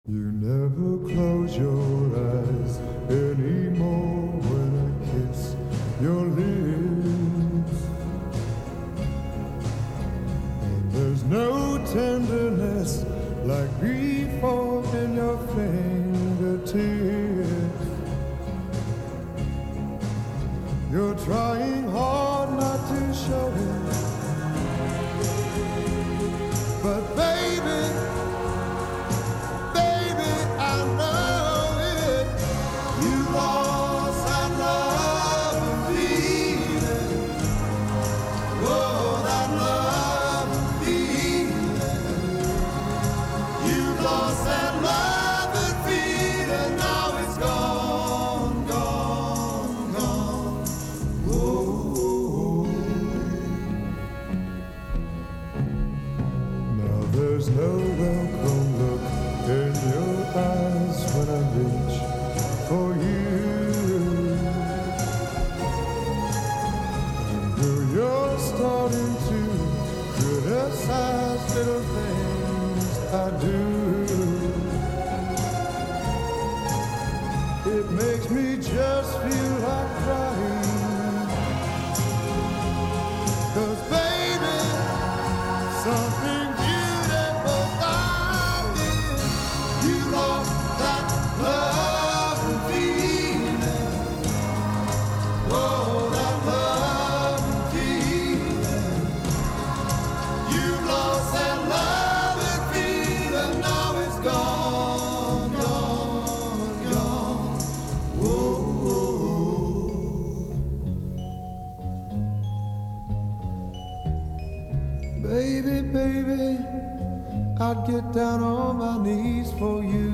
You never close your eyes anymore when I kiss your lips. And there's no tenderness like before in your fingertips. You're trying hard not to show it, but baby, I know it. You lost that love and feeling. Oh, that love and feeling. You lost that love and feeling. Now it's gone, gone, gone. Oh. Now there's no welcome look in your eyes when I reach for you. And girl, you're starting to criticize little things I do. It makes me just feel like crying. 'Cause baby, something beautiful found it. You lost that love and feeling. Oh, that love and feeling. You lost that love and feeling. Now it's gone, gone, gone. Whoa, baby, baby, I'd get down on my knees for you.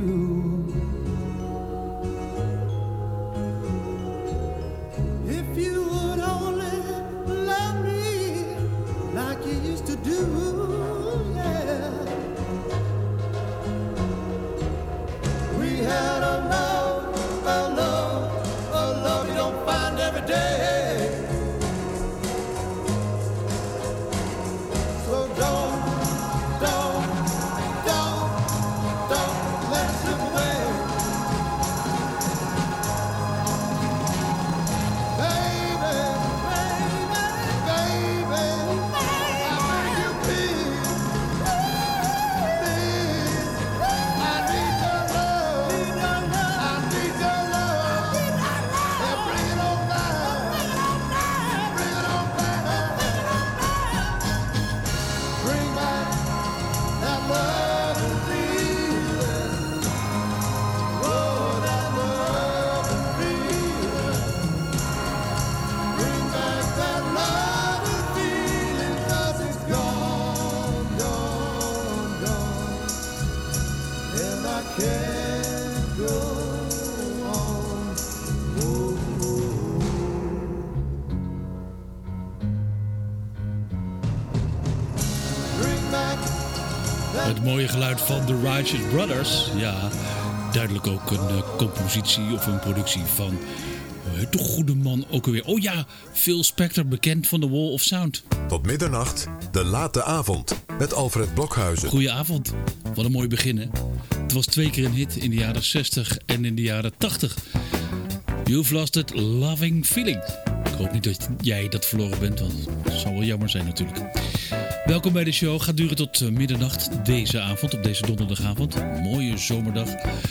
If you would only love me like you used to do, yeah. We had a love you don't find every day. So don't let it slip away. Baby, I beg you please, I need your love, I need your love, and bring it on down, bring it on down, bring back that love and feeling. Oh, that love and feeling. Bring back that love and feeling, 'cause it's gone, gone, gone. And I can't go on. Bring back that. Het mooie geluid van The Righteous Brothers. Ja, duidelijk ook een compositie of een productie van de goede man ook alweer. Oh ja, Phil Spector, bekend van The Wall of Sound. Tot middernacht, de late avond met Alfred Blokhuizen. Goedenavond. Wat een mooi begin, hè? Het was 2 keer een hit in de jaren 60 en in de jaren 80. You've Lost It, Loving Feeling. Ik hoop niet dat jij dat verloren bent, want het zou wel jammer zijn natuurlijk. Welkom bij de show. Gaat duren tot middernacht deze avond, op deze donderdagavond. Een mooie zomerdag.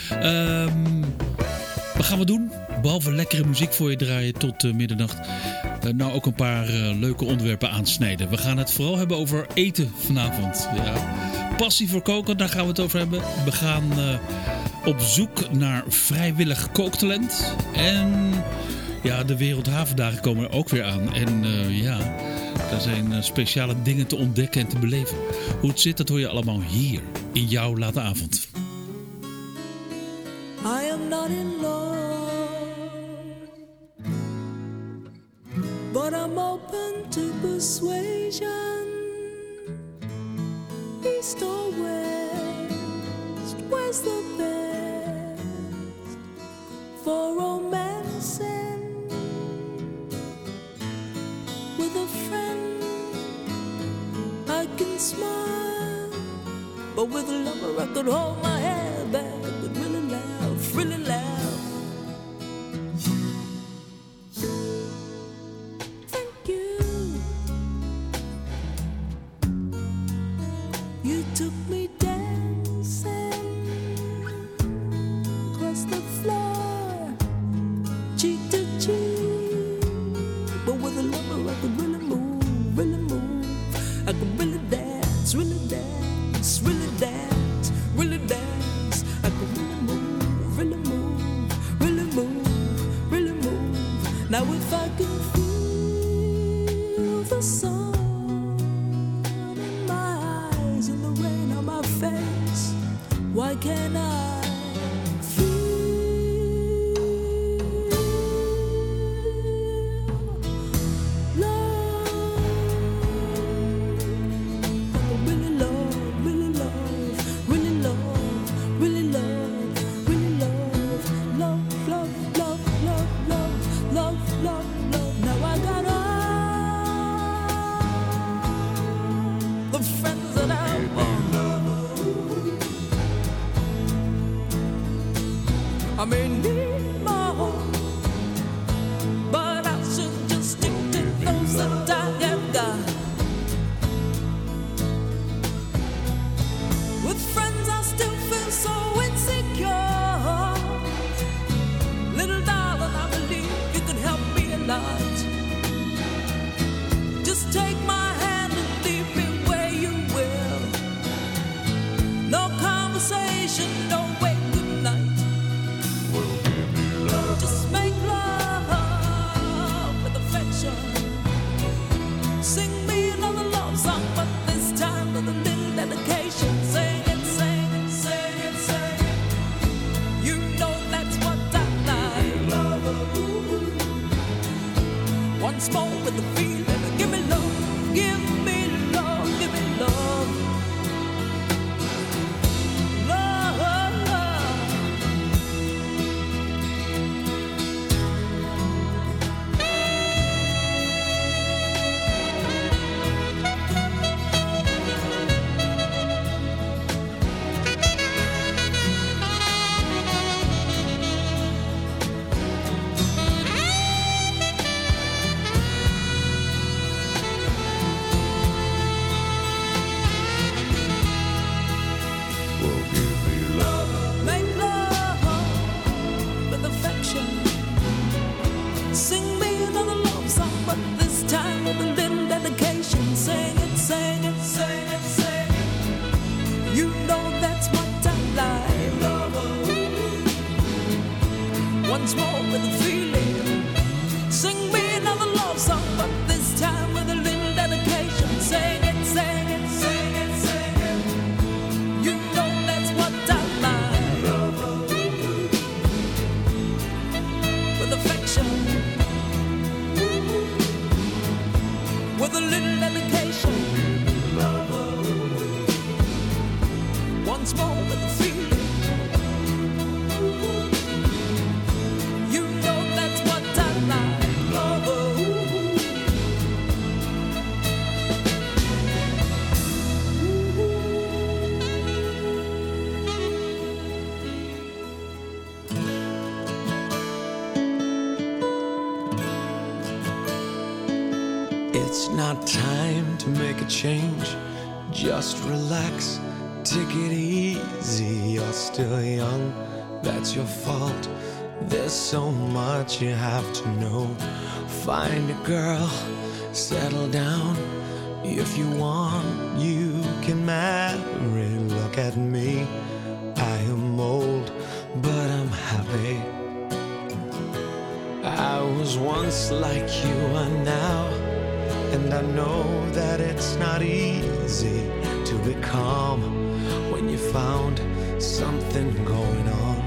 Wat gaan we doen? Behalve lekkere muziek voor je draaien tot middernacht. Nou, ook een paar leuke onderwerpen aansnijden. We gaan het vooral hebben over eten vanavond. Ja. Passie voor koken, daar gaan we het over hebben. We gaan op zoek naar vrijwillig kooktalent. En ja, de Wereldhavendagen komen er ook weer aan. En ja, er zijn speciale dingen te ontdekken en te beleven. Hoe het zit, dat hoor je allemaal hier in jouw late avond. I am not in love, but I'm open to persuasion. East or west, where's the best for romancing with a friend? I can smile, but with a lover I could hold my head back Now if I can feel the sun in my eyes and the rain on my face, why can't I feel love? Really love, really love, really love, really love, really love, love, love, love, love, love, love, love, love. Now I got all the friends that I may need more, but I should just stick to those that I have got. With friends I still feel so insecure. Little darling, I believe you can help me a lot. Just take my hand and lead me where you will. No conversation, no wait, good night. Just make love with affection. Sing me another love song, but this time with a little dedication. Sing it, sing it, sing it, sing it. You know that's what I like. Once more with the feeling. Give me love, give me love, give me love. Make love with affection. Sing me another love song, but this time with a little dedication. Sing it, sing it, sing it, sing it. You know that's what I like. Once more with a feeling. Sing me another love song, but this time with a little dedication. Sing it, sing it, sing it, sing it. You know that's what I like. With affection, with a little dedication. Once more with a feeling. You know that's what I like. It's not time to make a change. Just relax, take it easy. You're still young, that's your fault. There's so much you have to know. Find a girl, settle down. If you want, you can marry. Look at me, I am old, but I'm happy. I was once like you are now, and I know that it's not easy to be calm when you found something going on.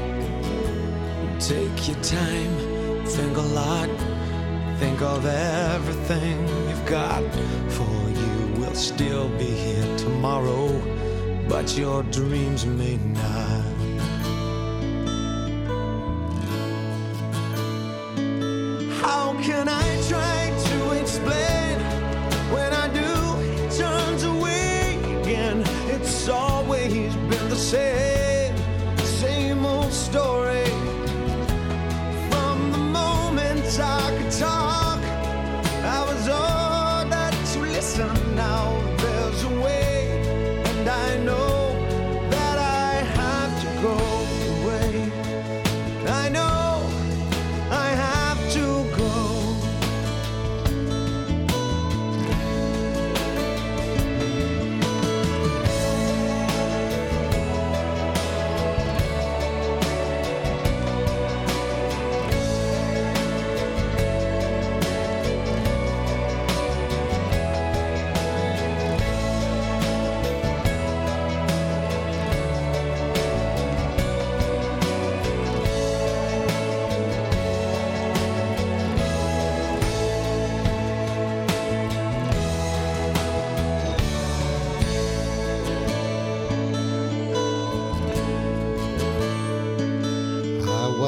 Take your time, think a lot, think of everything you've got. For you will still be here tomorrow, but your dreams may not. How can I try to explain when I do, it turns away again? It's always been the same old story. From the moment I could talk, I was ordered to listen. Now there's a way, and I know that I have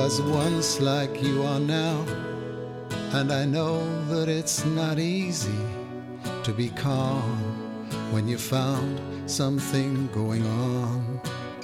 was once like you are now, and I know that it's not easy to be calm when you found something going on.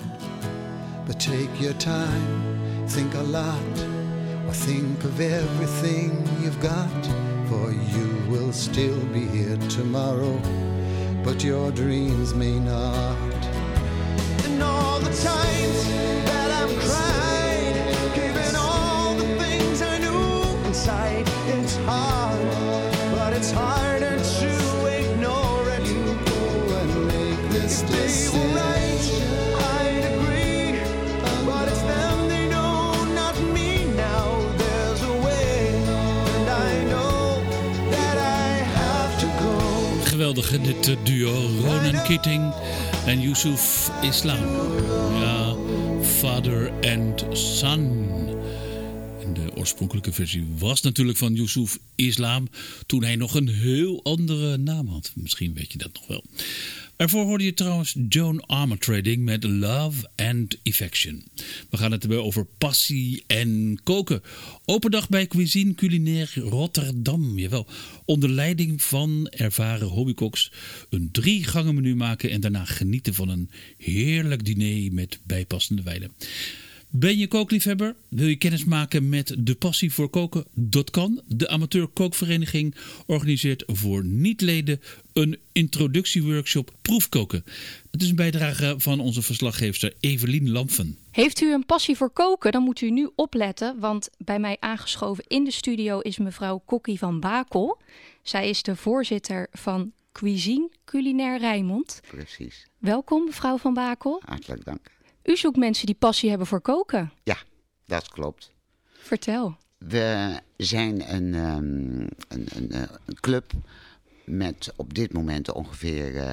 But take your time, think a lot, or think of everything you've got, for you will still be here tomorrow, but your dreams may not. And all the times that I'm crying, giving all the things I knew inside, it's hard, but it's harder to ignore it. You go and make this decision. They were right, I'd agree, but it's them they know, not me now. There's a way, and I know that I have to go. Geweldig, hè, dit duo Ronan Keating en Yusuf Islam. Ja, father and son. En de oorspronkelijke versie was natuurlijk van Yusuf Islam, toen hij nog een heel andere naam had. Misschien weet je dat nog wel. Daarvoor hoorde je trouwens Joan Armatrading met Love and Affection. We gaan het hebben over passie en koken. Open dag bij Cuisine Culinaire Rotterdam. Jawel, onder leiding van ervaren hobbykoks een 3-gangen menu maken en daarna genieten van een heerlijk diner met bijpassende wijnen. Ben je kookliefhebber? Wil je kennis maken met De Passie voor Koken? Dat kan. De Amateur Kookvereniging organiseert voor niet-leden een introductieworkshop proefkoken. Het is een bijdrage van onze verslaggeefster Evelien Lamfen. Heeft u een passie voor koken, dan moet u nu opletten, want bij mij aangeschoven in de studio is mevrouw Kokkie van Bakel. Zij is de voorzitter van Cuisine Culinaire Rijnmond. Precies. Welkom, mevrouw van Bakel. Hartelijk dank. U zoekt mensen die passie hebben voor koken. Ja, dat klopt. Vertel. We zijn een club met op dit moment ongeveer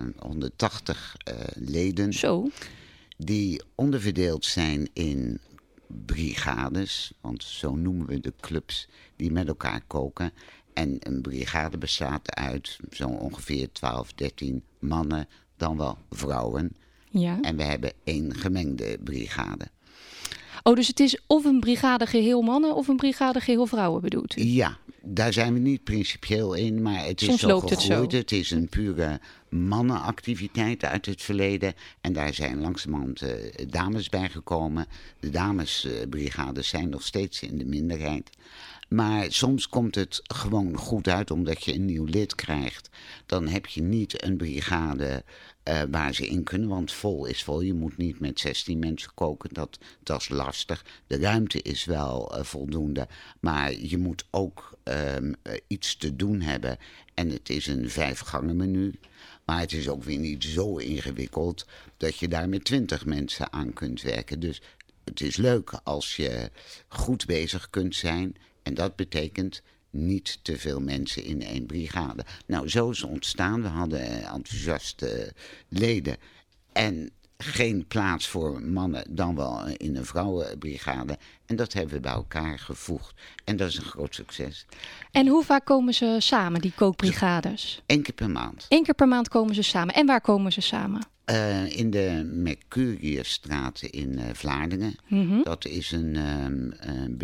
180 leden. Zo. Die onderverdeeld zijn in brigades, want zo noemen we de clubs die met elkaar koken. En een brigade bestaat uit zo'n ongeveer 12, 13 mannen, dan wel vrouwen. Ja. En we hebben 1 gemengde brigade. Oh, dus het is of een brigade geheel mannen of een brigade geheel vrouwen bedoelt u? Ja, daar zijn we niet principieel in, maar het is Soms zo loopt het gegroeid. zo. Het is een pure mannenactiviteit uit het verleden. En daar zijn langzamerhand dames bijgekomen. De damesbrigades zijn nog steeds in de minderheid. Maar soms komt het gewoon goed uit, omdat je een nieuw lid krijgt. Dan heb je niet een brigade waar ze in kunnen, want vol is vol. Je moet niet met 16 mensen koken, dat is lastig. De ruimte is wel voldoende, maar je moet ook iets te doen hebben. En het is een 5-gangen menu. Maar het is ook weer niet zo ingewikkeld dat je daar met 20 mensen aan kunt werken. Dus het is leuk als je goed bezig kunt zijn. En dat betekent niet te veel mensen in 1 brigade. Nou, zo is het ontstaan. We hadden enthousiaste leden. En geen plaats voor mannen, dan wel in een vrouwenbrigade. En dat hebben we bij elkaar gevoegd. En dat is een groot succes. En hoe vaak komen ze samen, die kookbrigades? 1 keer per maand. 1 keer per maand komen ze samen. En waar komen ze samen? In de Mercurierstraat in Vlaardingen. Mm-hmm. Dat is een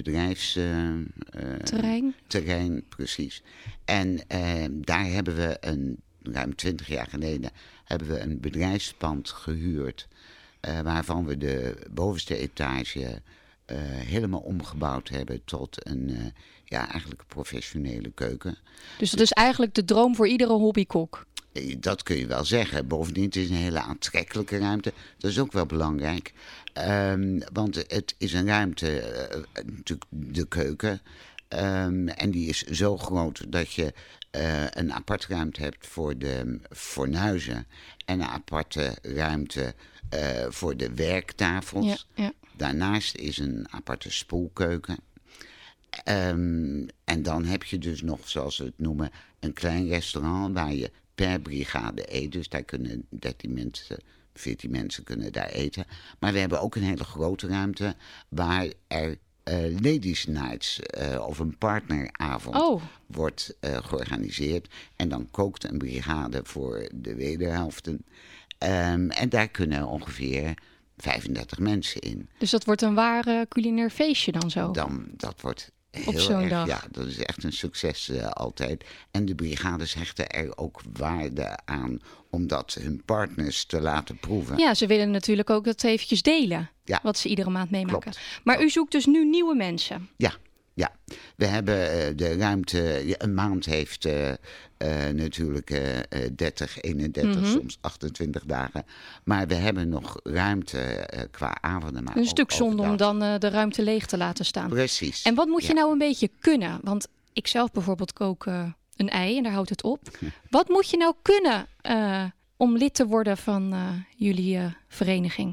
bedrijfsterrein, precies. En daar hebben we ruim 20 jaar geleden een bedrijfspand gehuurd. Waarvan we de bovenste etage helemaal omgebouwd hebben tot een eigenlijk professionele keuken. Dus dat is eigenlijk de droom voor iedere hobbykok? Dat kun je wel zeggen. Bovendien het is een hele aantrekkelijke ruimte. Dat is ook wel belangrijk. Want het is een ruimte, natuurlijk de keuken. En die is zo groot dat je een aparte ruimte hebt voor de fornuizen. En een aparte ruimte voor de werktafels. Ja, ja. Daarnaast is een aparte spoelkeuken. En dan heb je dus nog, zoals we het noemen, een klein restaurant waar je per brigade eet. Dus daar kunnen 13 mensen, 14 mensen kunnen daar eten. Maar we hebben ook een hele grote ruimte waar er ladies nights of een partneravond wordt georganiseerd. En dan kookt een brigade voor de wederhelften. En daar kunnen ongeveer 35 mensen in. Dus dat wordt een waar culinair feestje dan zo? Dat wordt op heel zo'n erg, dag. ja, dat is echt een succes altijd. En de brigades hechten er ook waarde aan om dat hun partners te laten proeven. Ja, ze willen natuurlijk ook dat eventjes delen. Ja. Wat ze iedere maand meemaken. Klopt. Maar u zoekt dus nu nieuwe mensen. Ja. We hebben de ruimte. Een maand heeft natuurlijk 30, 31, soms 28 dagen. Maar we hebben nog ruimte qua avonden. Maar Een ook stuk zonde om overdag. dan de ruimte leeg te laten staan. Precies. En wat moet je Ja. nou een beetje kunnen? Want ik zelf bijvoorbeeld kook een ei en daar houdt het op. Wat moet je nou kunnen om lid te worden van jullie vereniging?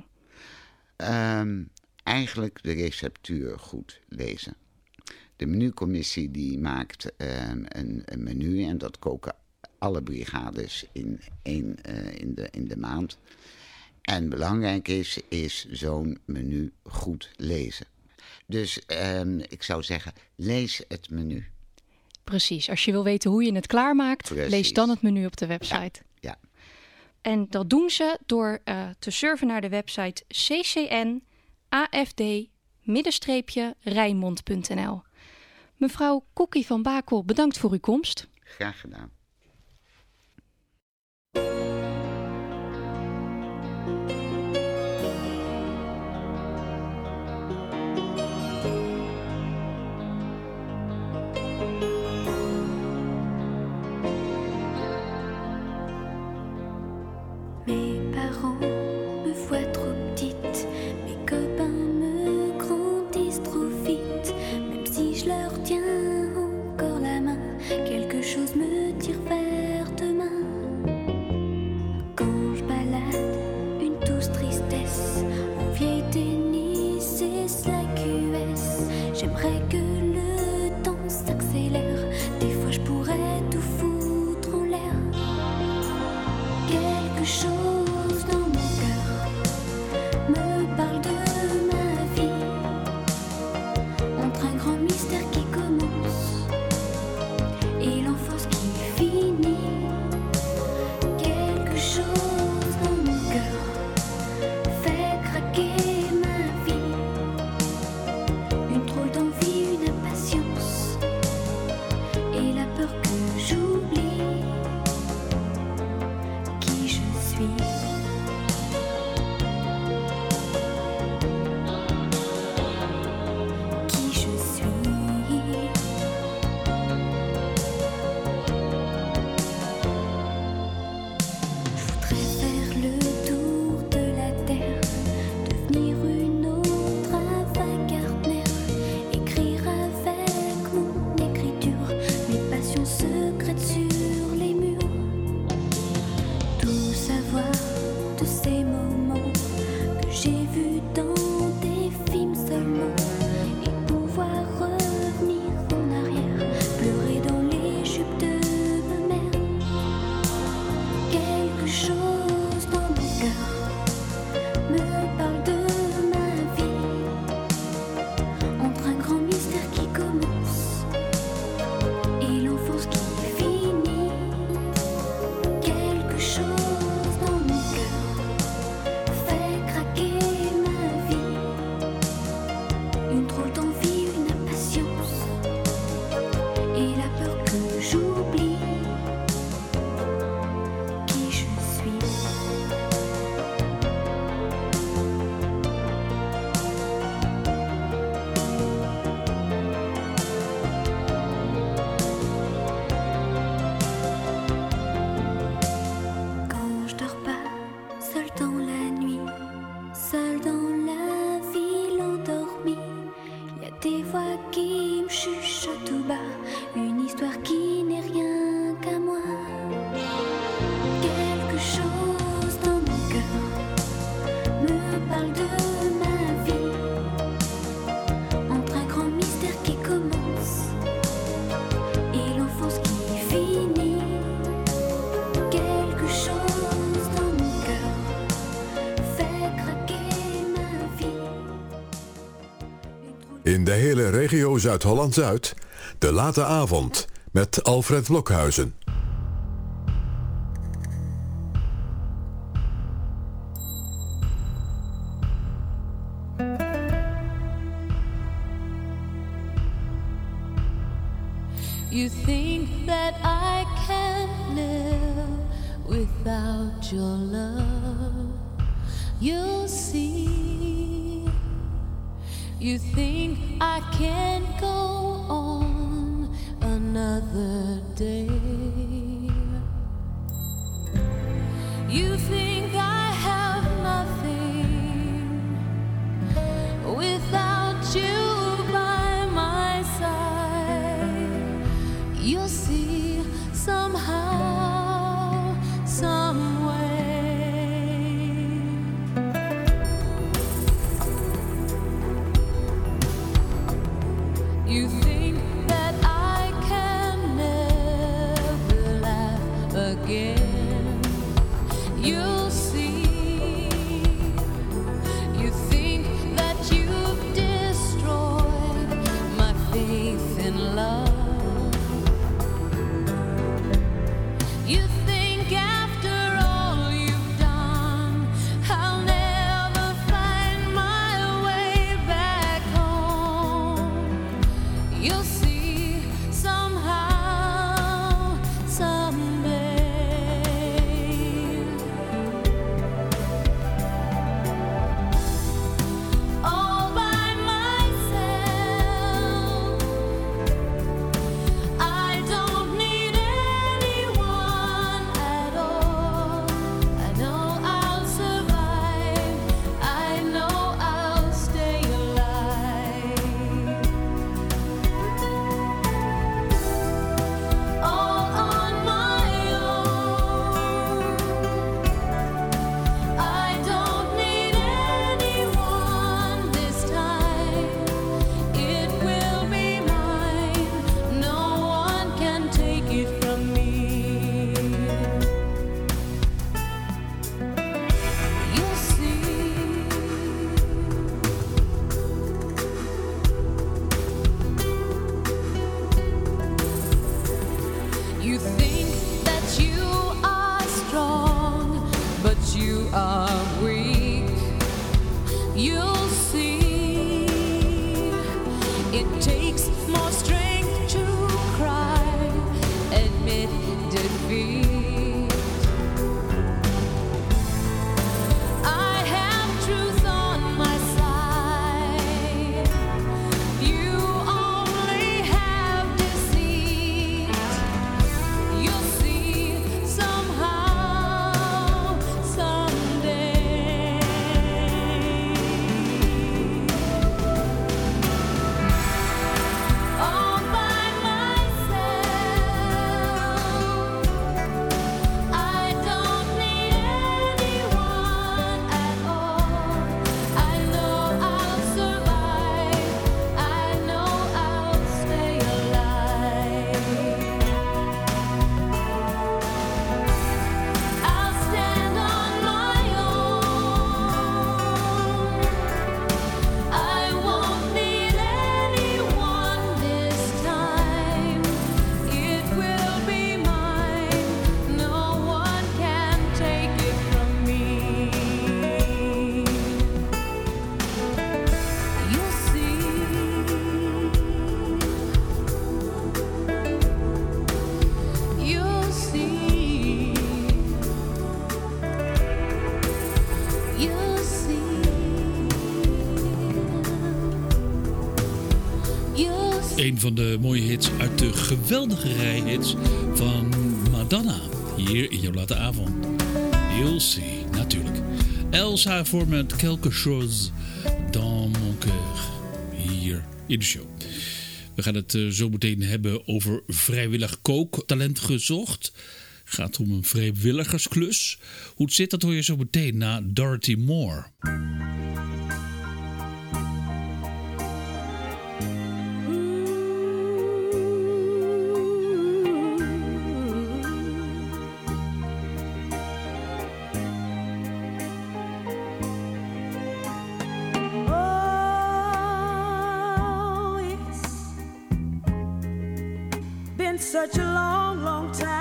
Eigenlijk de receptuur goed lezen. De menucommissie die maakt een menu en dat koken alle brigades in de maand. En belangrijk is zo'n menu goed lezen. Dus ik zou zeggen, lees het menu. Precies, als je wil weten hoe je het klaarmaakt, Precies. lees dan het menu op de website. Ja. En dat doen ze door te surfen naar de website ccn-afd-rijnmond.nl. Mevrouw Kokkie van Bakel, bedankt voor uw komst. Graag gedaan. Mes parents me voient trop petite, mes copains me grandissent trop vite. Même si je leur tiens encore la main, quelque chose me tire vers demain. Quand je balade une douce tristesse, en vieille tennis et sa QS, j'aimerais que le temps s'accélère. Des fois je pourrais tout foutre en l'air. Quelque chose dans mon cœur me parle de ma vie, entre un grand mystère qui commence et l'enfance qui finit. Quelque chose dans mon cœur fait craquer ma vie, une drôle d'envie, une impatience et la peur que j'oublie qui je suis. Qui je suis. Je voudrais faire le tour de la terre, devenir une autre avant-gardner, écrire avec mon écriture mes passions secrètes sur les murs. Tout savoir de ces moments que j'ai vus dans des films seulement, et pouvoir revenir en arrière, pleurer dans les jupes de ma mère. Quelque chose dans mon cœur me parle de ma vie, entre un grand mystère qui commence et l'enfance qui finit. Quelque chose dans mon cœur fait craquer ma vie, une drôle d'envie, une impatience et la peur que j'oublie qui je suis. Quand je dors pas, seul dans la nuit, seul dans la ville endormie, il y a des voix qui me chuchotent tout bas, une histoire qui n'est rien qu'à moi. Quelque chose dans mon cœur me parle de ma vie, entre un grand mystère qui commence et l'enfance qui finit. Quelque chose dans mon cœur fait craquer ma vie. In de hele regio Zuid-Holland-Zuid, de late avond met Alfred Blokhuizen. You think that I can't live without your love. You'll see. You think I can't go on another day. You think I have nothing without you by my side. You'll see somehow, some way. You think that I can never laugh again. You'll see. You think that you've destroyed my faith in love. You think after all you've done, I'll never find my way back home. You'll see somehow, someday. All by myself, I don't need anyone at all. I know I'll survive. I know I'll stay alive. All on my own. I don't need anyone this time. It will be mine. No one can take it from me. You'll see. You think that you are strong, but you are weak. You'll see. It takes more strength to cry, admit defeat. I have truth on my side. You only have deceit. You'll see somehow, someday. All by myself, I don't need anyone at all. I know I'll survive. I know I'll stay alive. I'll stand on my own. I won't need anyone this time. It will be mine. No one can take it from me. You'll see. You'll see. You'll see. You'll see. Een van de mooie hits uit de geweldige rij hits van Madonna. Hier in jouw late avond. You'll see, natuurlijk. Elsa voor met Quelque chose dans mon cœur. Hier in de show. We gaan het zo meteen hebben over vrijwillig kooktalent gezocht. Gaat om een vrijwilligersklus. Hoe het zit, dat hoor je zo meteen na Dorothy Moore. Oh, it's been such a long, long time.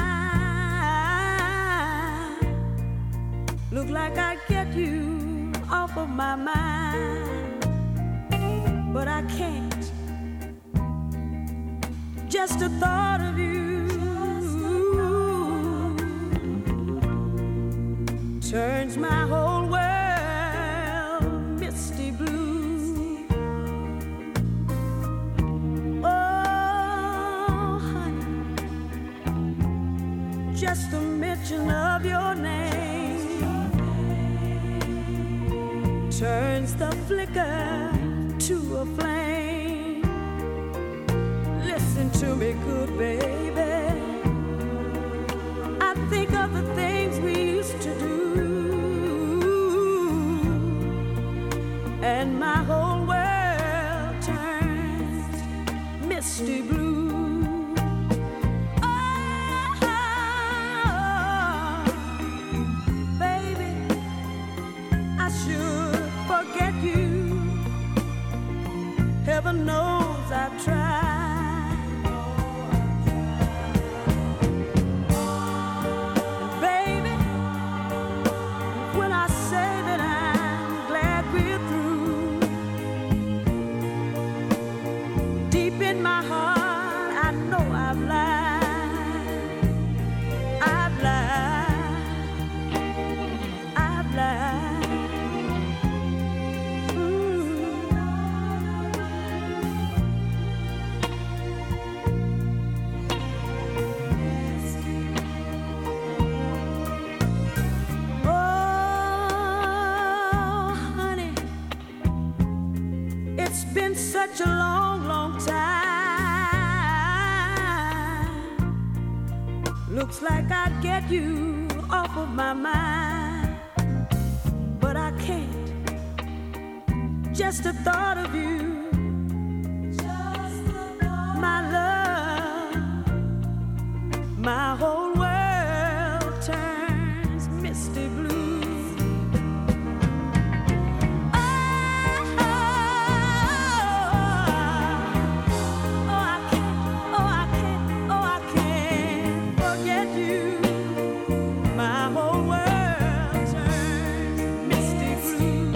Look like I get you off of my mind, but I can't. just the thought of you turns my whole world misty blue. Oh, honey, just the mention of your name turns the flicker to a flame. Listen to me, good baby. I think of the things we used to do, and my whole world turns misty blue. Oh, baby, I should forget you. Heaven knows I've tried. Baby, when I say that I'm glad we're through, deep in my heart I know I've lied. I've lied. I've lied. Oh, honey, it's been such a long, long time. Looks like I'd get you off of my mind, but I can't. Just the thought of you, my love, my whole world turns misty blue. I can't forget you. My whole world turns misty blue.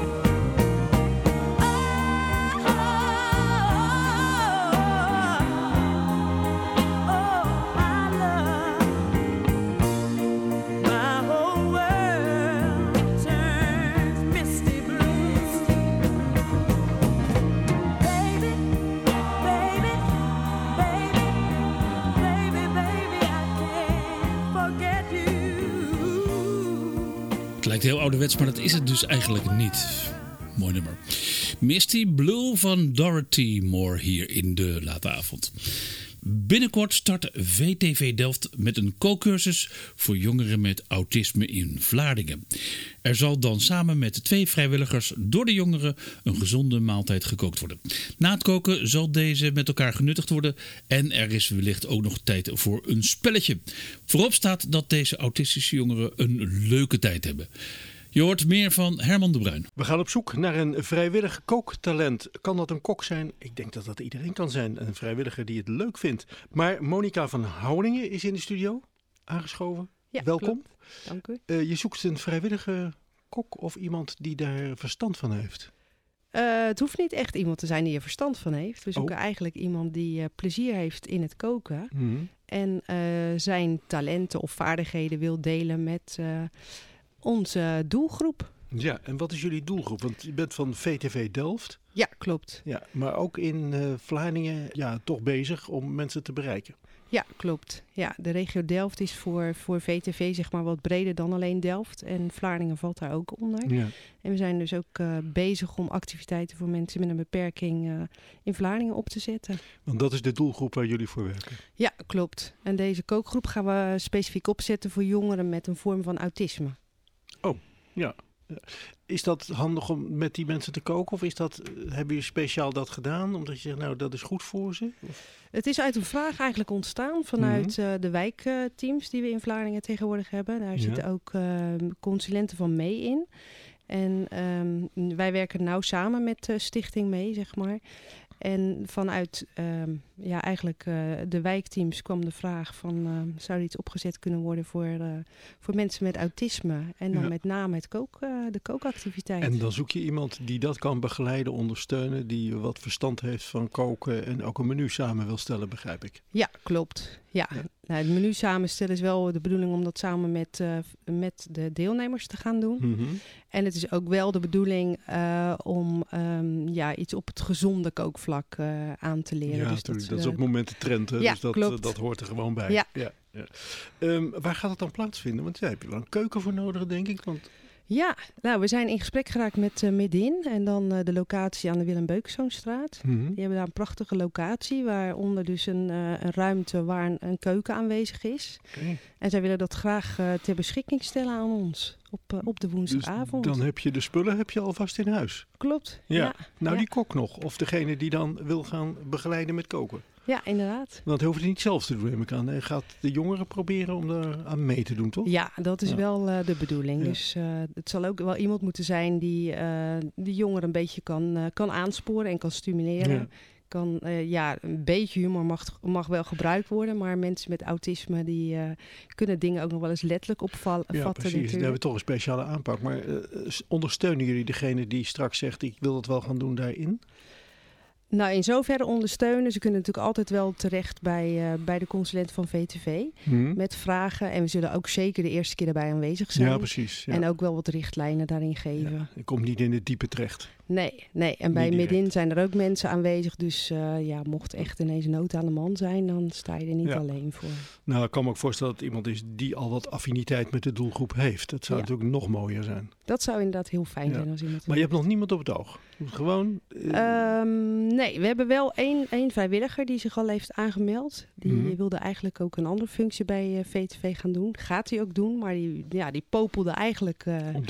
Het lijkt heel ouderwets, maar dat is het dus eigenlijk niet. Mooi nummer. Misty Blue van Dorothy Moore hier in de late avond. Binnenkort start VTV Delft met een kookcursus voor jongeren met autisme in Vlaardingen. Er zal dan samen met 2 vrijwilligers door de jongeren een gezonde maaltijd gekookt worden. Na het koken zal deze met elkaar genuttigd worden en er is wellicht ook nog tijd voor een spelletje. Voorop staat dat deze autistische jongeren een leuke tijd hebben. Je hoort meer van Herman de Bruin. We gaan op zoek naar een vrijwillig kooktalent. Kan dat een kok zijn? Ik denk dat dat iedereen kan zijn. Een vrijwilliger die het leuk vindt. Maar Monica van Houningen is in de studio aangeschoven. Ja, welkom. Klopt. Dank u. Je zoekt een vrijwillige kok of iemand die daar verstand van heeft? Het hoeft niet echt iemand te zijn die er verstand van heeft. We zoeken eigenlijk iemand die plezier heeft in het koken. Mm-hmm. En zijn talenten of vaardigheden wil delen met onze doelgroep. Ja, en wat is jullie doelgroep? Want je bent van VTV Delft. Ja, klopt. Ja, maar ook in Vlaardingen toch bezig om mensen te bereiken. Ja, klopt. Ja, de regio Delft is voor VTV zeg maar wat breder dan alleen Delft. En Vlaardingen valt daar ook onder. Ja. En we zijn dus ook bezig om activiteiten voor mensen met een beperking in Vlaardingen op te zetten. Want dat is de doelgroep waar jullie voor werken? Ja, klopt. En deze kookgroep gaan we specifiek opzetten voor jongeren met een vorm van autisme. Oh, ja. Is dat handig om met die mensen te koken? Of hebben jullie speciaal dat gedaan? Omdat je zegt, nou, dat is goed voor ze? Of? Het is uit een vraag eigenlijk ontstaan vanuit de wijkteams die we in Vlaardingen tegenwoordig hebben. Daar zitten ook consulenten van mee in. En wij werken nauw samen met Stichting Mee, zeg maar. En vanuit eigenlijk de wijkteams kwam de vraag van... zou er iets opgezet kunnen worden voor mensen met autisme? En dan met name de kookactiviteit. En dan zoek je iemand die dat kan begeleiden, ondersteunen... die wat verstand heeft van koken en ook een menu samen wil stellen, begrijp ik. Ja, klopt. Ja. Nou, het menu samenstellen is wel de bedoeling om dat samen met de deelnemers te gaan doen. Mm-hmm. En het is ook wel de bedoeling om iets op het gezonde kookvlak aan te leren. Ja, dus dat is op het moment de trend. Ja, dus dat hoort er gewoon bij. Ja. Waar gaat het dan plaatsvinden? Want jij hebt er wel een keuken voor nodig, denk ik. Want... Ja, nou, we zijn in gesprek geraakt met Midin en dan de locatie aan de Willem Beukzoonstraat. Mm-hmm. Die hebben daar een prachtige locatie, waaronder dus een ruimte waar een keuken aanwezig is. Okay. En zij willen dat graag ter beschikking stellen aan ons op de woensdagavond. Dus dan heb je de spullen alvast in huis? Klopt, ja. Nou, die kok nog. Of degene die dan wil gaan begeleiden met koken. Ja, inderdaad. Want hoeft het niet zelf te doen, neem ik aan. Gaat de jongeren proberen om daar aan mee te doen, toch? Ja, dat is wel de bedoeling. Ja. Dus het zal ook wel iemand moeten zijn die de jongeren een beetje kan aansporen en kan stimuleren. Ja. Een beetje humor mag wel gebruikt worden, maar mensen met autisme die kunnen dingen ook nog wel eens letterlijk opvatten. Ja, precies. Natuurlijk. Daar hebben we toch een speciale aanpak. Maar ondersteunen jullie degene die straks zegt, ik wil dat wel gaan doen daarin? Nou, in zoverre ondersteunen. Ze kunnen natuurlijk altijd wel terecht bij de consulent van VTV met vragen. En we zullen ook zeker de eerste keer daarbij aanwezig zijn. Ja, precies. Ja. En ook wel wat richtlijnen daarin geven. Ja, je komt niet in het diepe terecht. Nee. En bij Midin zijn er ook mensen aanwezig. Dus mocht echt ineens nood aan de man zijn, dan sta je er niet alleen voor. Nou, ik kan me ook voorstellen dat iemand is die al wat affiniteit met de doelgroep heeft. Dat zou natuurlijk nog mooier zijn. Dat zou inderdaad heel fijn zijn als iemand... Maar je hebt nog niemand op het oog? Gewoon... Nee, we hebben wel één vrijwilliger die zich al heeft aangemeld. Die wilde eigenlijk ook een andere functie bij VTV gaan doen. Gaat hij ook doen, maar die popelde eigenlijk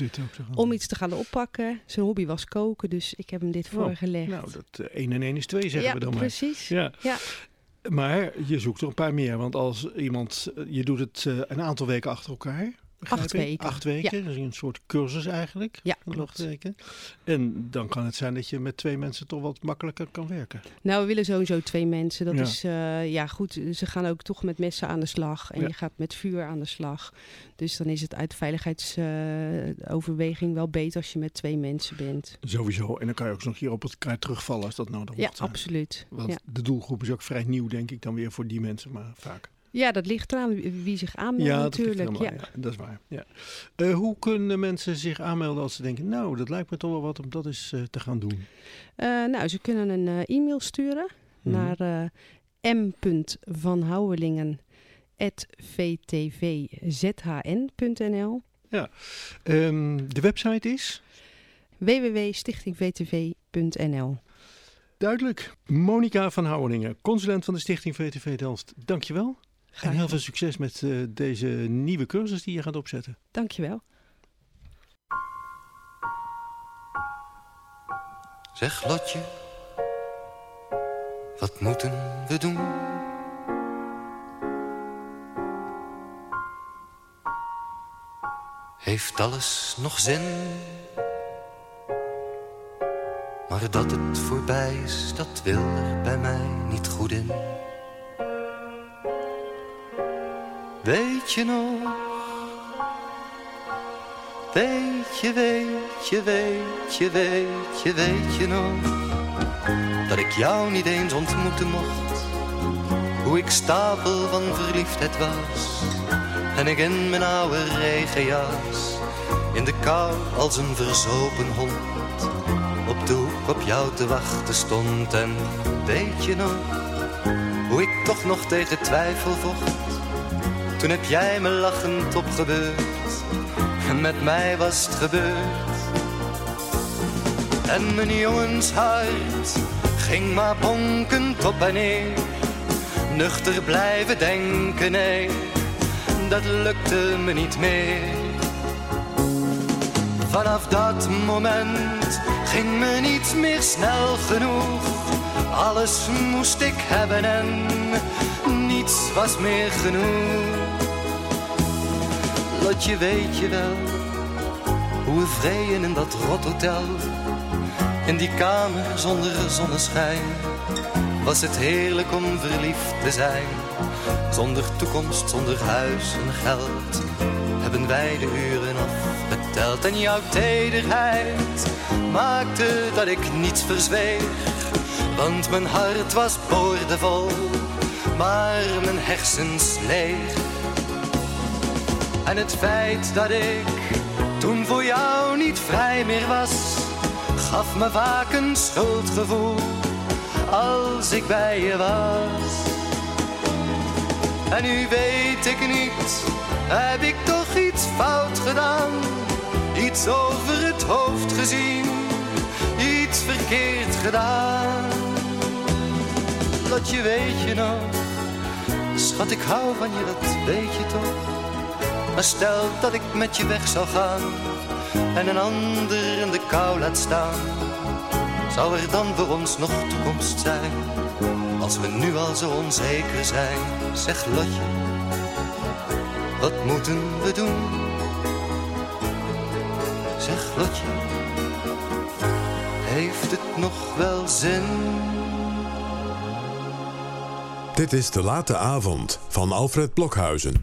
om iets te gaan oppakken. Zijn hobby was koken, dus ik heb hem dit voorgelegd. Nou, 1 en 1 is 2, zeggen we dan maar. Precies. Ja, precies. Maar je zoekt er een paar meer, want als iemand... Je doet het een aantal weken achter elkaar... 8 weken. 8 weken, ja. Dat is een soort cursus eigenlijk. Ja, klopt. 8 weken. En dan kan het zijn dat je met 2 mensen toch wat makkelijker kan werken. Nou, we willen sowieso 2 mensen. Dat is goed. Ze gaan ook toch met messen aan de slag. En je gaat met vuur aan de slag. Dus dan is het uit veiligheidsoverweging wel beter als je met 2 mensen bent. Sowieso. En dan kan je ook nog hier op elkaar terugvallen als dat nodig wordt. Ja, absoluut. Want de doelgroep is ook vrij nieuw, denk ik, dan weer voor die mensen, maar vaak. Ja, dat ligt eraan wie zich aanmeldt natuurlijk. Dat is waar. Ja. Hoe kunnen mensen zich aanmelden als ze denken... nou, dat lijkt me toch wel wat om dat eens te gaan doen? Ze kunnen een e-mail sturen naar m.vanhouwelingen@vtvzhn.nl. Ja. De website is? www.stichtingvtv.nl. Duidelijk. Monica van Houwelingen, consulent van de Stichting VTV Delft. Dank je wel. En heel veel succes met deze nieuwe cursus die je gaat opzetten. Dank je wel. Zeg Lotje, wat moeten we doen? Heeft alles nog zin? Maar dat het voorbij is, dat wil er bij mij niet goed in. Weet je nog? Weet je nog? Dat ik jou niet eens ontmoeten mocht. Hoe ik stapel van verliefdheid was. En ik in mijn oude regenjas, in de kou als een verzopen hond, op de hoek op jou te wachten stond. En weet je nog, hoe ik toch nog tegen twijfel vocht. Toen heb jij me lachend opgebeurd, en met mij was het gebeurd. En mijn jongenshart ging maar bonkend op en neer. Nuchter blijven denken, nee, dat lukte me niet meer. Vanaf dat moment ging me niet meer snel genoeg. Alles moest ik hebben en niets was meer genoeg. Lotje, weet je wel, hoe we vreden in dat rothotel. In die kamer zonder zonneschijn was het heerlijk om verliefd te zijn. Zonder toekomst, zonder huis en geld hebben wij de uren afgeteld. En jouw tederheid maakte dat ik niets verzweeg, want mijn hart was boordevol, maar mijn hersens leeg. En het feit dat ik toen voor jou niet vrij meer was, gaf me vaak een schuldgevoel als ik bij je was. En nu weet ik niet, heb ik toch iets fout gedaan? Iets over het hoofd gezien, iets verkeerd gedaan. Lotje, weet je nog, schat, ik hou van je, dat weet je toch. Maar stel dat ik met je weg zou gaan en een ander in de kou laat staan, zou er dan voor ons nog toekomst zijn? Als we nu al zo onzeker zijn, zeg Lotje, wat moeten we doen? Zeg Lotje, heeft het nog wel zin? Dit is De Late Avond van Alfred Blokhuizen.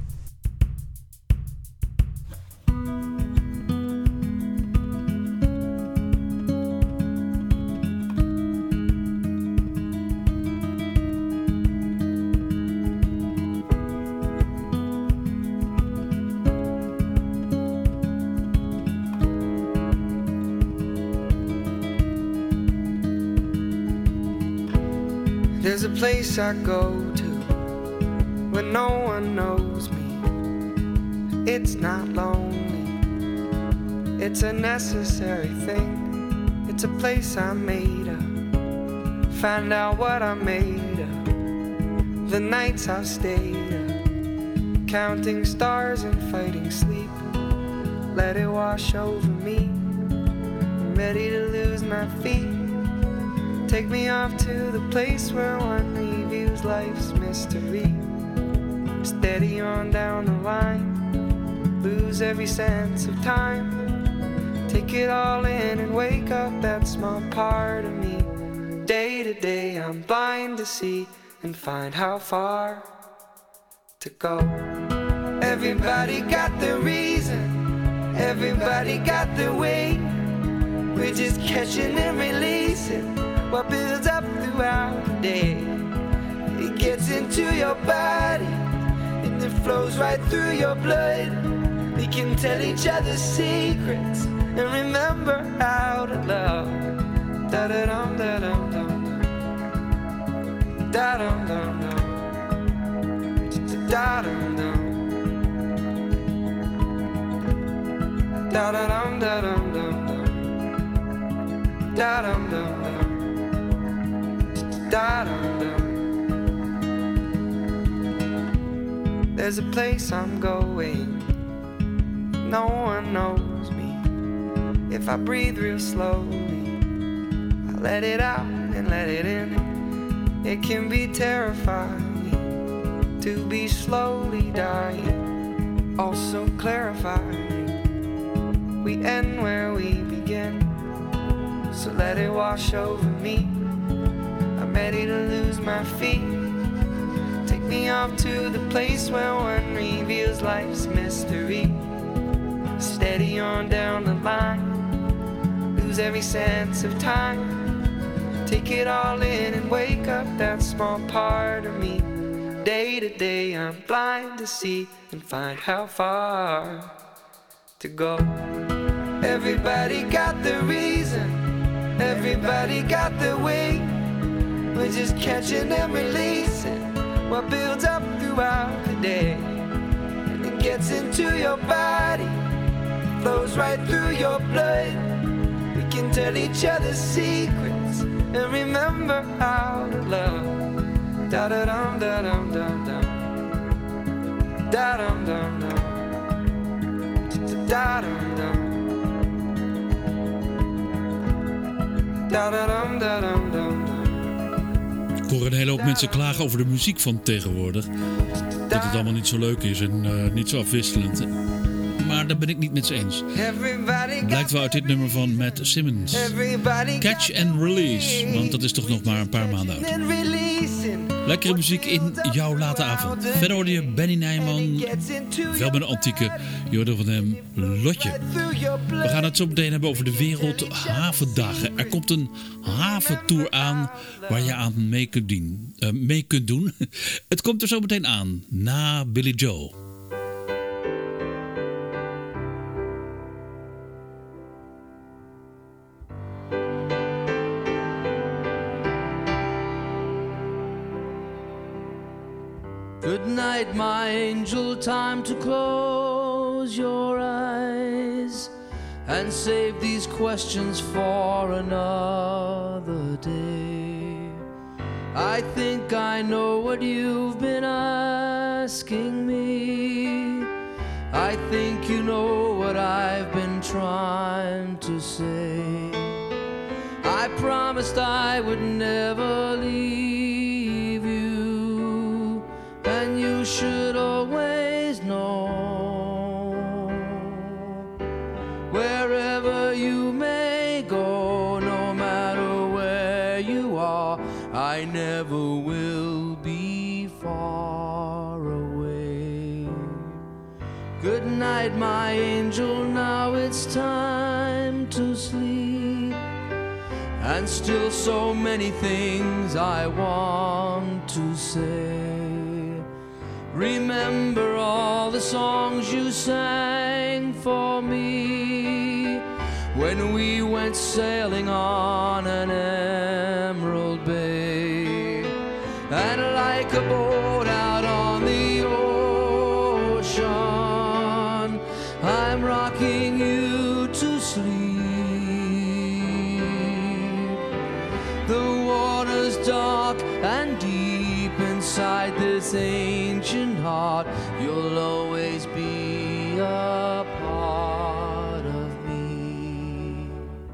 There's a place I go to when no one knows me. It's not lonely, it's a necessary thing. It's a place I made up, find out what I made of. The nights I've stayed up, counting stars and fighting sleep. Let it wash over me, I'm ready to lose my feet. Take me off to the place where one reviews life's mystery. Steady on down the line, lose every sense of time. Take it all in and wake up that small part of me. Day to day I'm blind to see and find how far to go. Everybody got their reason, everybody got their way. We're just catching and releasing what builds up throughout the day. It gets into your body and it flows right through your blood. We can tell each other secrets and remember how to love. Da-da-dum, da-dum, dum, da-dum, dum, dum, da-dum, dum, da-da-dum, da-dum, dum, da-dum, dum, dum. There's a place I'm going, no one knows me. If I breathe real slowly, I let it out and let it in. It can be terrifying to be slowly dying, also clarifying. We end where we begin, so let it wash over me. Ready to lose my feet. Take me off to the place where one reveals life's mystery. Steady on down the line, lose every sense of time. Take it all in and wake up that small part of me. Day to day I'm blind to see and find how far to go. Everybody got their reason, everybody got their way. We're just catching and releasing what builds up throughout the day. And it gets into your body, flows right through your blood. We can tell each other secrets and remember how to love. Da-da-dum, da-dum, dum, dum, da-dum, dum, dum, da-dum, dum, da-da-dum, da-dum, dum. Ik hoor een hele hoop mensen klagen over de muziek van tegenwoordig. Dat het allemaal niet zo leuk is en niet zo afwisselend. maar daar ben ik niet met ze eens. Blijkt wel uit dit nummer van Matt Simmons. Catch and Release, want dat is toch nog maar een paar maanden oud. Lekkere muziek in jouw late avond. Verder hoorde je Benny Nijman, wel met een antieke, je hoorde van hem Lotje. We gaan het zo meteen hebben over de Wereldhavendagen. Er komt een haventour aan waar je aan mee kunt doen. Het komt er zo meteen aan, na Billy Joel. Good night, my angel, time to close your eyes and save these questions for another day. I think I know what you've been asking me. I think you know what I've been trying to say. I promised I would never leave you, and you should always know, wherever you may go, no matter where you are, I never will be far away. Good night, my angel, now it's time to sleep, and still so many things I want to say. Remember all the songs you sang for me when we went sailing on an emerald bay. And like a boat out on the ocean, I'm rocking you to sleep. The water's dark and deep inside this ancient heart. You'll always be a part of me.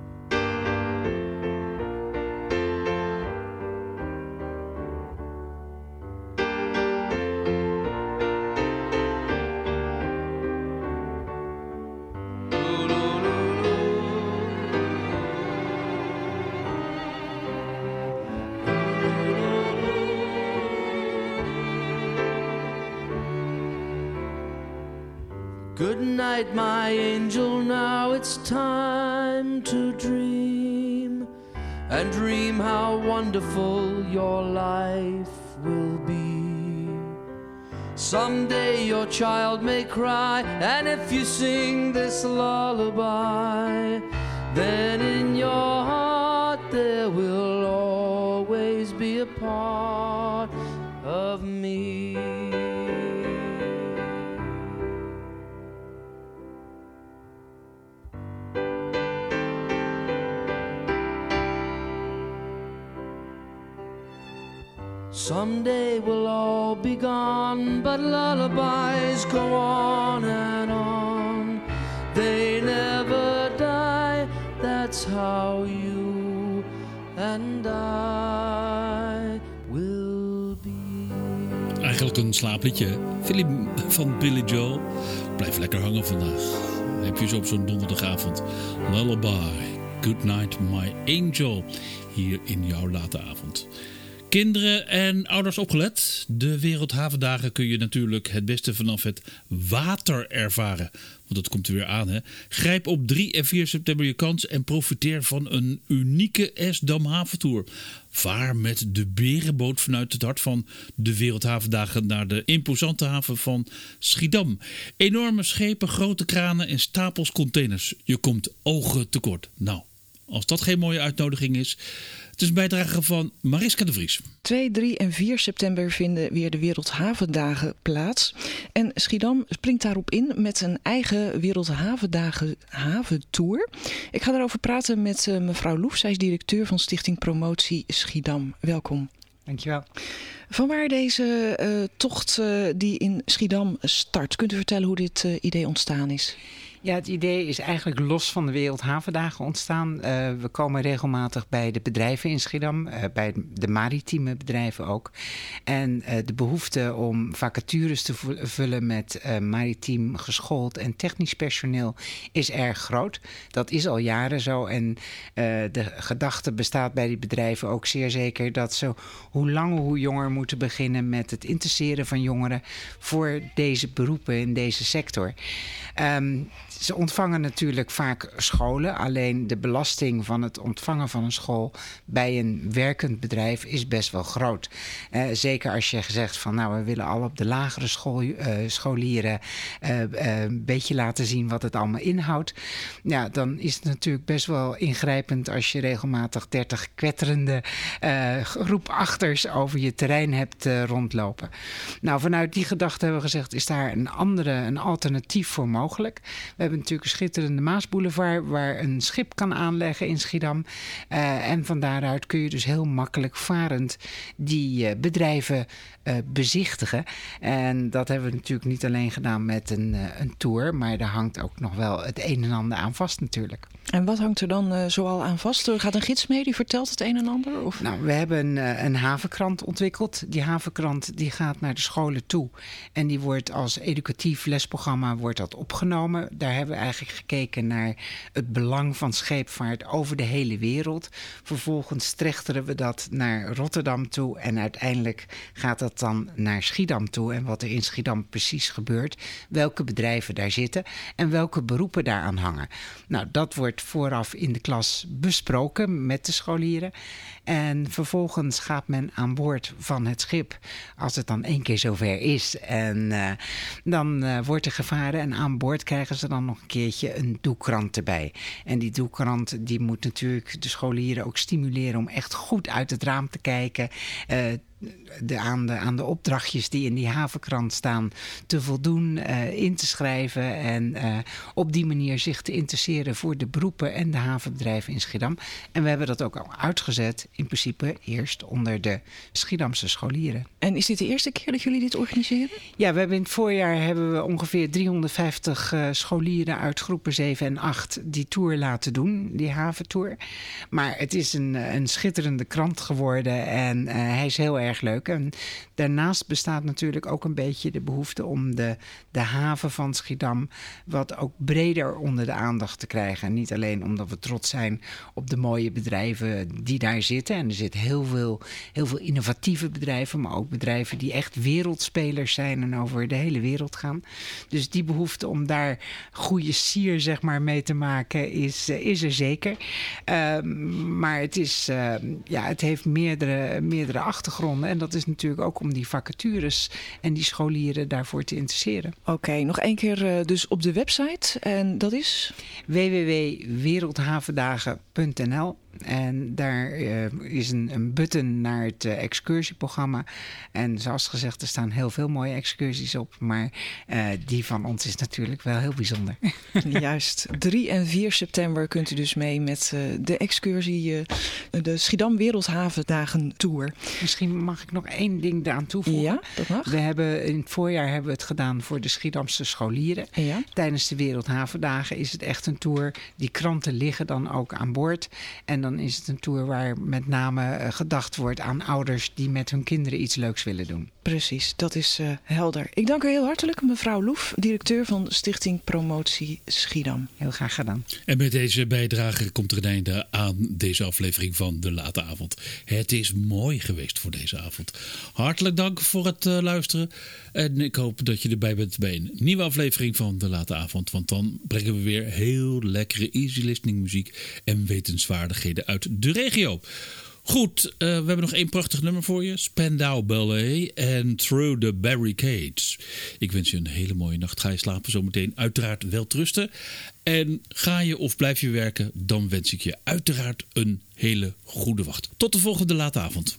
Good night, my angel, now it's time to dream, and dream how wonderful your life will be. Someday your child may cry, and if you sing this lullaby, then in your heart there will always be a part of me. Someday we'll all be gone, but lullabies go on and on. They never die, that's how you and I will be. Eigenlijk een slaapliedje. Philip van Billy Joel. Blijf lekker hangen vandaag. Heb je zo op zo'n donderdagavond. Lullaby, Good Night My Angel. Hier in jouw late avond. Kinderen en ouders opgelet. De Wereldhavendagen kun je natuurlijk het beste vanaf het water ervaren. Want dat komt er weer aan, hè. Grijp op 3 en 4 september je kans en profiteer van een unieke Esdam haventour. Vaar met de berenboot vanuit het hart van de Wereldhavendagen naar de imposante haven van Schiedam. Enorme schepen, grote kranen en stapels containers. Je komt ogen tekort. Nou, als dat geen mooie uitnodiging is. Het is een bijdrage van Mariska de Vries. 2, 3 en 4 september vinden weer de Wereldhavendagen plaats. En Schiedam springt daarop in met een eigen Wereldhavendagen haventour. Ik ga daarover praten met mevrouw Loef. Zij is directeur van Stichting Promotie Schiedam. Welkom. Dankjewel. Vanwaar deze tocht die in Schiedam start? Kunt u vertellen hoe dit idee ontstaan is? Ja, het idee is eigenlijk los van de Wereldhavendagen ontstaan. We komen regelmatig bij de bedrijven in Schiedam, bij de maritieme bedrijven ook. En de behoefte om vacatures te vullen met maritiem geschoold en technisch personeel is erg groot. Dat is al jaren zo. En de gedachte bestaat bij die bedrijven ook zeer zeker dat ze hoe langer hoe jonger moeten beginnen met het interesseren van jongeren voor deze beroepen in deze sector. Ze ontvangen natuurlijk vaak scholen. Alleen de belasting van het ontvangen van een school bij een werkend bedrijf is best wel groot. Zeker als je zegt van nou, we willen al op de lagere scholieren een beetje laten zien wat het allemaal inhoudt. Ja, dan is het natuurlijk best wel ingrijpend als je regelmatig 30 kwetterende groepachters over je terrein hebt rondlopen. Nou, vanuit die gedachte hebben we gezegd, is daar een alternatief voor mogelijk. We hebben natuurlijk een schitterende Maasboulevard waar een schip kan aanleggen in Schiedam. En van daaruit kun je dus heel makkelijk varend die bedrijven bezichtigen. En dat hebben we natuurlijk niet alleen gedaan met een tour, maar daar hangt ook nog wel het een en ander aan vast natuurlijk. En wat hangt er dan zoal aan vast? Er gaat een gids mee die vertelt het een en ander? Of? Nou, we hebben een havenkrant ontwikkeld. Die havenkrant die gaat naar de scholen toe. En die wordt als educatief lesprogramma opgenomen. Daar hebben we eigenlijk gekeken naar het belang van scheepvaart over de hele wereld. Vervolgens trechteren we dat naar Rotterdam toe. En uiteindelijk gaat dat dan naar Schiedam toe. En wat er in Schiedam precies gebeurt. Welke bedrijven daar zitten. En welke beroepen daaraan hangen. Nou, dat wordt vooraf in de klas besproken met de scholieren. En vervolgens gaat men aan boord van het schip, als het dan 1 keer zover is. En dan wordt er gevaren en aan boord krijgen ze dan nog een keertje een doekkrant erbij. En die doekkrant die moet natuurlijk de scholieren ook stimuleren om echt goed uit het raam te kijken. Aan de opdrachtjes die in die havenkrant staan te voldoen, in te schrijven en op die manier zich te interesseren voor de beroepen en de havenbedrijven in Schiedam. En we hebben dat ook al uitgezet, in principe eerst onder de Schiedamse scholieren. En is dit de eerste keer dat jullie dit organiseren? Ja, we hebben in het voorjaar ongeveer 350 scholieren uit groepen 7 en 8 die tour laten doen, die haventour. Maar het is een schitterende krant geworden en hij is heel erg leuk. En daarnaast bestaat natuurlijk ook een beetje de behoefte om de haven van Schiedam wat ook breder onder de aandacht te krijgen. En niet alleen omdat we trots zijn op de mooie bedrijven die daar zitten. En er zitten heel veel innovatieve bedrijven, maar ook bedrijven die echt wereldspelers zijn en over de hele wereld gaan. Dus die behoefte om daar goede sier zeg maar mee te maken is er zeker. Maar het heeft meerdere achtergronden. En dat is natuurlijk ook om die vacatures en die scholieren daarvoor te interesseren. Oké, nog 1 keer dus op de website. En dat is? www.wereldhavendagen.nl. En daar is een button naar het excursieprogramma. En zoals gezegd, er staan heel veel mooie excursies op. Maar die van ons is natuurlijk wel heel bijzonder. Juist. 3 en 4 september kunt u dus mee met de excursie, de Schiedam Wereldhavendagen Tour. Misschien mag ik nog 1 ding daaraan toevoegen. Ja, dat mag. In het voorjaar hebben we het gedaan voor de Schiedamse scholieren. Ja. Tijdens de Wereldhavendagen is het echt een tour. Die kranten liggen dan ook aan boord. En dan is het een tour waar met name gedacht wordt aan ouders die met hun kinderen iets leuks willen doen. Precies, dat is helder. Ik dank u heel hartelijk, mevrouw Loef, directeur van Stichting Promotie Schiedam. Heel graag gedaan. En met deze bijdrage komt er een einde aan deze aflevering van De Late Avond. Het is mooi geweest voor deze avond. Hartelijk dank voor het luisteren. En ik hoop dat je erbij bent bij een nieuwe aflevering van De Late Avond. Want dan brengen we weer heel lekkere easy listening muziek en wetenswaardigheden uit de regio. Goed, we hebben nog 1 prachtig nummer voor je. Spandau Ballet en Through the Barricades. Ik wens je een hele mooie nacht. Ga je slapen zometeen uiteraard wel trusten. En ga je of blijf je werken, dan wens ik je uiteraard een hele goede wacht. Tot de volgende Late Avond.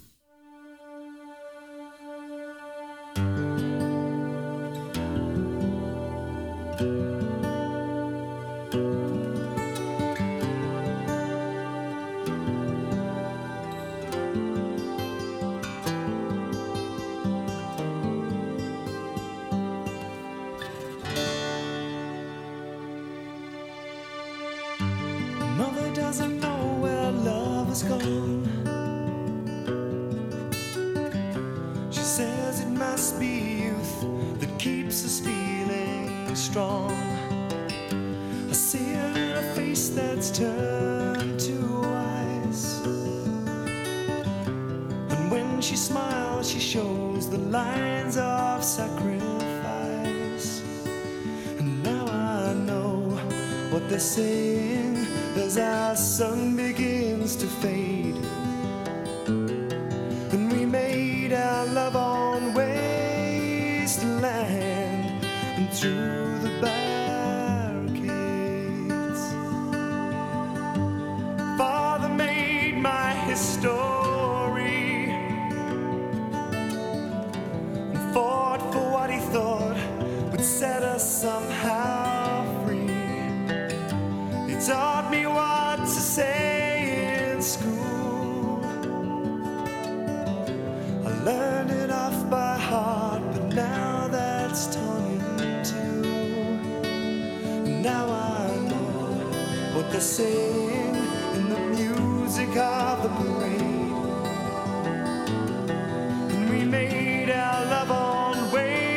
strong. I see it in a face that's turned to ice. And when she smiles, she shows the lines of sacrifice. And now I know what they're saying as our sun begins to fade. And we made our love on wasteland and through the barricades. Father made my history and fought for what he thought would set us somehow free. He taught me what to say in school. I learned it off by heart, but now that's torn in two. Now I know what they're saying in the music of the parade. And we made our love on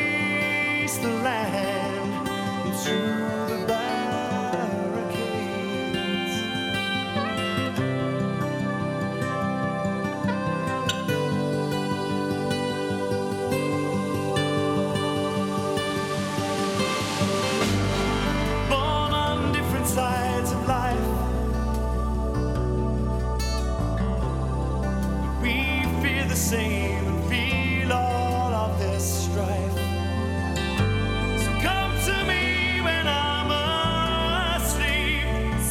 wasteland and through the barricades. Born on different sides of life, we fear the same and feel all of this strife. So come to me when I'm asleep.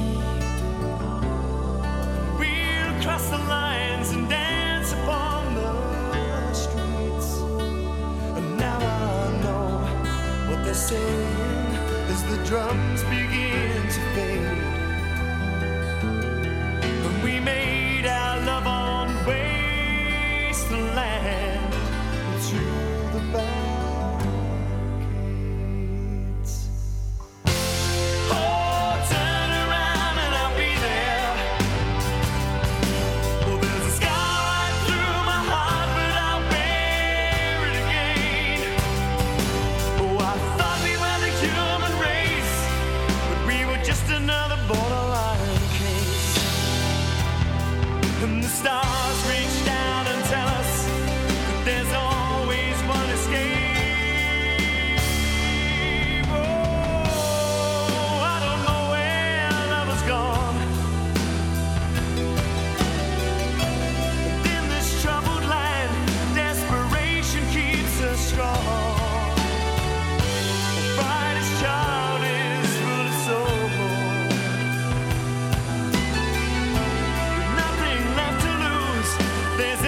We'll cross the lines and dance upon the streets. And now I know what they're saying as the drums begin to fade. And we made our love on wasteland and through the barricades. Oh, turn around and I'll be there. Well, there's a scar right through my heart, but I'll bear it again. Oh, I thought we were the human race, but we were just another borderline case. And the stars reach down and tell us that there's always one escape. Oh, I don't know where love has gone. But in this troubled land, desperation keeps us strong. The brightest child is full of soul. With nothing left to lose, there's